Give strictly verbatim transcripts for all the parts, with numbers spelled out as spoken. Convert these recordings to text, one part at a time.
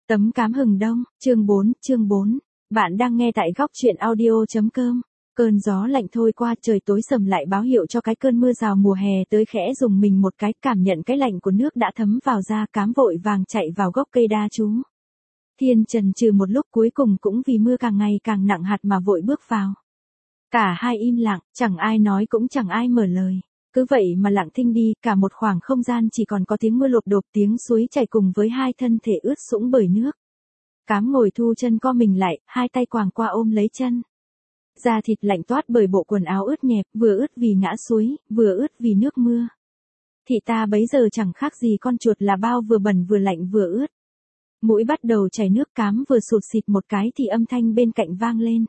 Tấm cám hừng đông, chương bốn, chương bốn. Bạn đang nghe tại góc truyện audio.com. Cơn gió lạnh thôi qua, trời tối sầm lại báo hiệu cho cái cơn mưa rào mùa hè tới, khẽ dùng mình một cái, cảm nhận cái lạnh của nước đã thấm vào da, cám vội vàng chạy vào gốc cây đa chú. Thiên chần chừ một lúc, cuối cùng cũng vì mưa càng ngày càng nặng hạt mà vội bước vào. Cả hai im lặng, chẳng ai nói cũng chẳng ai mở lời. Cứ vậy mà lặng thinh đi, cả một khoảng không gian chỉ còn có tiếng mưa lộp đột, tiếng suối chảy cùng với hai thân thể ướt sũng bởi nước. Cám ngồi thu chân co mình lại, hai tay quàng qua ôm lấy chân. Da thịt lạnh toát bởi bộ quần áo ướt nhẹp, vừa ướt vì ngã suối, vừa ướt vì nước mưa. Thị ta bấy giờ chẳng khác gì con chuột là bao, vừa bẩn vừa lạnh vừa ướt. Mũi bắt đầu chảy nước, Cám vừa sụt xịt một cái thì âm thanh bên cạnh vang lên.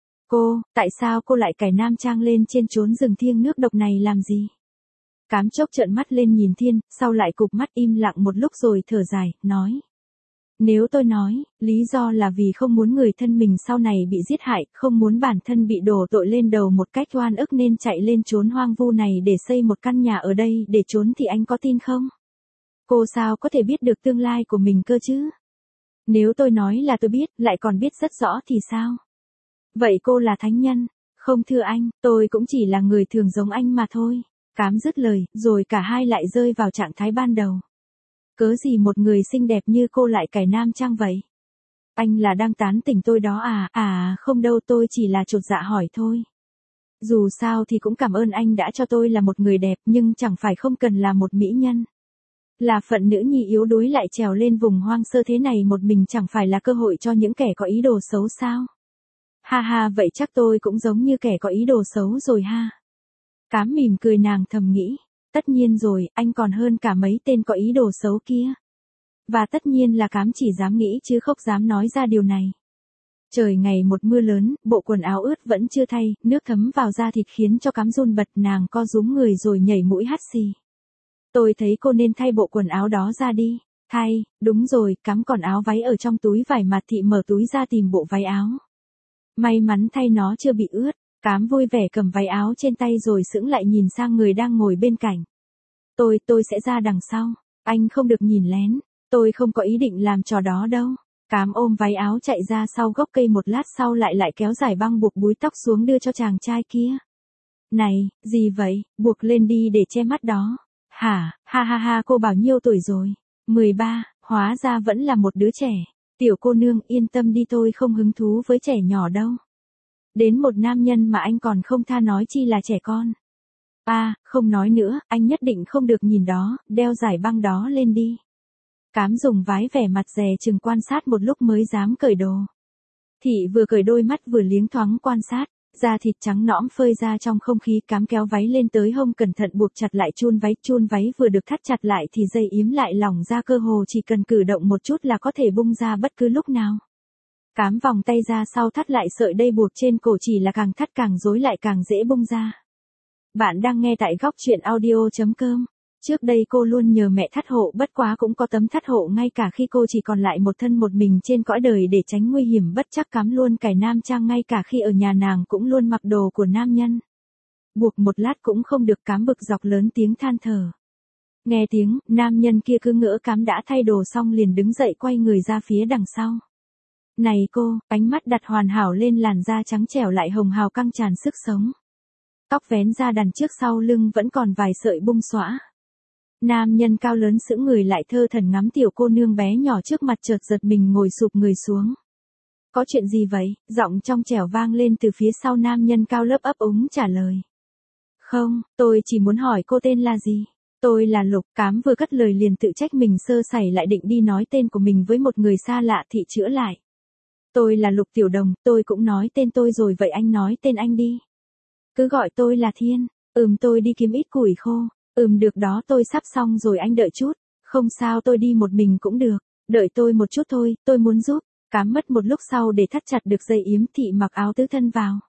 Cô, tại sao cô lại cài nam trang lên trên chốn rừng thiêng nước độc này làm gì? Cám chốc trợn mắt lên nhìn Thiên, sau lại cụp mắt im lặng một lúc rồi thở dài, nói. Nếu tôi nói, lý do là vì không muốn người thân mình sau này bị giết hại, không muốn bản thân bị đổ tội lên đầu một cách oan ức nên chạy lên chốn hoang vu này để xây một căn nhà ở đây để trốn, thì anh có tin không? Cô sao có thể biết được tương lai của mình cơ chứ? Nếu tôi nói là tôi biết, lại còn biết rất rõ thì sao? Vậy cô là thánh nhân? Không thưa anh, tôi cũng chỉ là người thường giống anh mà thôi. Cám dứt lời, rồi cả hai lại rơi vào trạng thái ban đầu. Cớ gì một người xinh đẹp như cô lại cài nam trang vậy? Anh là đang tán tỉnh tôi đó à? À không đâu, tôi chỉ là chột dạ hỏi thôi. Dù sao thì cũng cảm ơn anh đã cho tôi là một người đẹp, nhưng chẳng phải không cần là một mỹ nhân. Là phận nữ nhi yếu đuối lại trèo lên vùng hoang sơ thế này một mình, chẳng phải là cơ hội cho những kẻ có ý đồ xấu sao? Ha ha, vậy chắc tôi cũng giống như kẻ có ý đồ xấu rồi ha. Cám mỉm cười, nàng thầm nghĩ. Tất nhiên rồi, anh còn hơn cả mấy tên có ý đồ xấu kia. Và tất nhiên là Cám chỉ dám nghĩ chứ không dám nói ra điều này. Trời ngày một mưa lớn, bộ quần áo ướt vẫn chưa thay, nước thấm vào da thịt khiến cho Cám run bật, nàng co rúm người rồi nhảy mũi hắt xì. Tôi thấy cô nên thay bộ quần áo đó ra đi. Thay, đúng rồi, Cám còn áo váy ở trong túi vải mà, thị mở túi ra tìm bộ váy áo. May mắn thay nó chưa bị ướt. Cám vui vẻ cầm váy áo trên tay rồi sững lại nhìn sang người đang ngồi bên cạnh. Tôi, tôi sẽ ra đằng sau. Anh không được nhìn lén. Tôi không có ý định làm trò đó đâu. Cám ôm váy áo chạy ra sau gốc cây, một lát sau lại lại kéo dài băng buộc búi tóc xuống đưa cho chàng trai kia. Này, gì vậy, buộc lên đi để che mắt đó. Hả, ha ha ha, cô bao nhiêu tuổi rồi? mười ba, hóa ra vẫn là một đứa trẻ. Tiểu cô nương yên tâm đi, tôi không hứng thú với trẻ nhỏ đâu. Đến một nam nhân mà anh còn không tha, nói chi là trẻ con. À, không nói nữa, anh nhất định không được nhìn đó, đeo giải băng đó lên đi. Cám dùng vái vẻ mặt dè chừng quan sát một lúc mới dám cởi đồ. Thị vừa cởi đôi mắt vừa liếng thoáng quan sát, da thịt trắng nõm phơi ra trong không khí. Cám kéo váy lên tới hông, cẩn thận buộc chặt lại chun váy. Chun váy vừa được thắt chặt lại thì dây yếm lại lỏng ra, cơ hồ chỉ cần cử động một chút là có thể bung ra bất cứ lúc nào. Cám vòng tay ra sau thắt lại sợi dây buộc trên cổ, chỉ là càng thắt càng rối lại càng dễ bung ra. Bạn đang nghe tại góc truyện audio.com. Trước đây cô luôn nhờ mẹ thắt hộ, bất quá cũng có tấm thắt hộ ngay cả khi cô chỉ còn lại một thân một mình trên cõi đời để tránh nguy hiểm bất trắc. Cám luôn cài nam trang, ngay cả khi ở nhà nàng cũng luôn mặc đồ của nam nhân. Buộc một lát cũng không được, Cám bực dọc lớn tiếng than thở. Nghe tiếng, nam nhân kia cứ ngỡ Cám đã thay đồ xong liền đứng dậy quay người ra phía đằng sau. Này cô, ánh mắt đặt hoàn hảo lên làn da trắng trẻo lại hồng hào căng tràn sức sống. Tóc vén ra đằng trước, sau lưng vẫn còn vài sợi bung xõa. Nam nhân cao lớn sững người lại, thơ thẩn ngắm tiểu cô nương bé nhỏ trước mặt, chợt giật mình ngồi sụp người xuống. Có chuyện gì vậy? Giọng trong trẻo vang lên từ phía sau. Nam nhân cao lớp ấp úng trả lời. Không, tôi chỉ muốn hỏi cô tên là gì? Tôi là Lục. Cám vừa cất lời liền tự trách mình sơ sẩy, lại định đi nói tên của mình với một người xa lạ. Thị chữa lại. Tôi là Lục Tiểu Đồng, tôi cũng nói tên tôi rồi, vậy anh nói tên anh đi. Cứ gọi tôi là Thiên. Ừm, tôi đi kiếm ít củi khô. Ừm, được đó, tôi sắp xong rồi, anh đợi chút. Không sao, tôi đi một mình cũng được. Đợi tôi một chút thôi, tôi muốn giúp. Cám mất một lúc sau để thắt chặt được dây yếm, thị mặc áo tứ thân vào.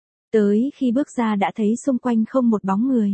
Tới khi bước ra đã thấy xung quanh không một bóng người.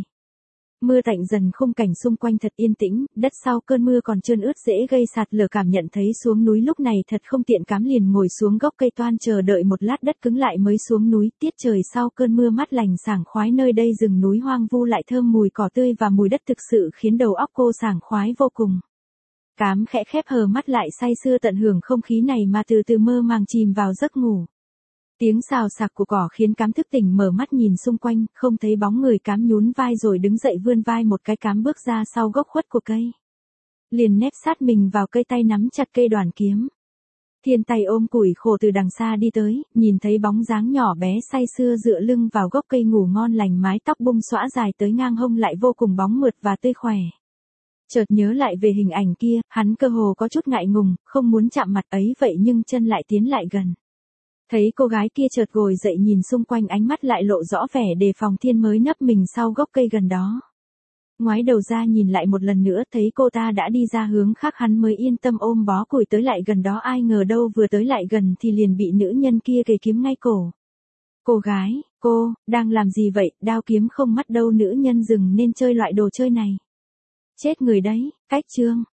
Mưa tạnh dần, khung cảnh xung quanh thật yên tĩnh, đất sau cơn mưa còn trơn ướt dễ gây sạt lở. Cảm nhận thấy xuống núi lúc này thật không tiện, Cám liền ngồi xuống gốc cây toan chờ đợi một lát đất cứng lại mới xuống núi. Tiết trời sau cơn mưa mát lành sảng khoái, nơi đây rừng núi hoang vu lại thơm mùi cỏ tươi và mùi đất, thực sự khiến đầu óc cô sảng khoái vô cùng. Cám khẽ khép hờ mắt lại say sưa tận hưởng không khí này mà từ từ mơ màng chìm vào giấc ngủ. Tiếng xào xạc của cỏ khiến Cám thức tỉnh mở mắt nhìn xung quanh, không thấy bóng người. Cám nhún vai rồi đứng dậy vươn vai một cái. Cám bước ra sau gốc khuất của cây. Liền nép sát mình vào cây, tay nắm chặt cây đoàn kiếm. Thiên tay ôm củi khổ từ đằng xa đi tới, nhìn thấy bóng dáng nhỏ bé say sưa dựa lưng vào gốc cây ngủ ngon lành, mái tóc bung xõa dài tới ngang hông lại vô cùng bóng mượt và tươi khỏe. Chợt nhớ lại về hình ảnh kia, hắn cơ hồ có chút ngại ngùng, không muốn chạm mặt ấy vậy nhưng chân lại tiến lại gần. Thấy cô gái kia chợt ngồi dậy nhìn xung quanh, ánh mắt lại lộ rõ vẻ đề phòng. Thiên mới nấp mình sau gốc cây gần đó. Ngoái đầu ra nhìn lại một lần nữa, thấy cô ta đã đi ra hướng khác, hắn mới yên tâm ôm bó củi tới lại gần đó. Ai ngờ đâu vừa tới lại gần thì liền bị nữ nhân kia kề kiếm ngay cổ. Cô gái, cô, đang làm gì vậy, đao kiếm không mắt đâu. Nữ nhân dừng nên chơi loại đồ chơi này. Chết người đấy, cách chương.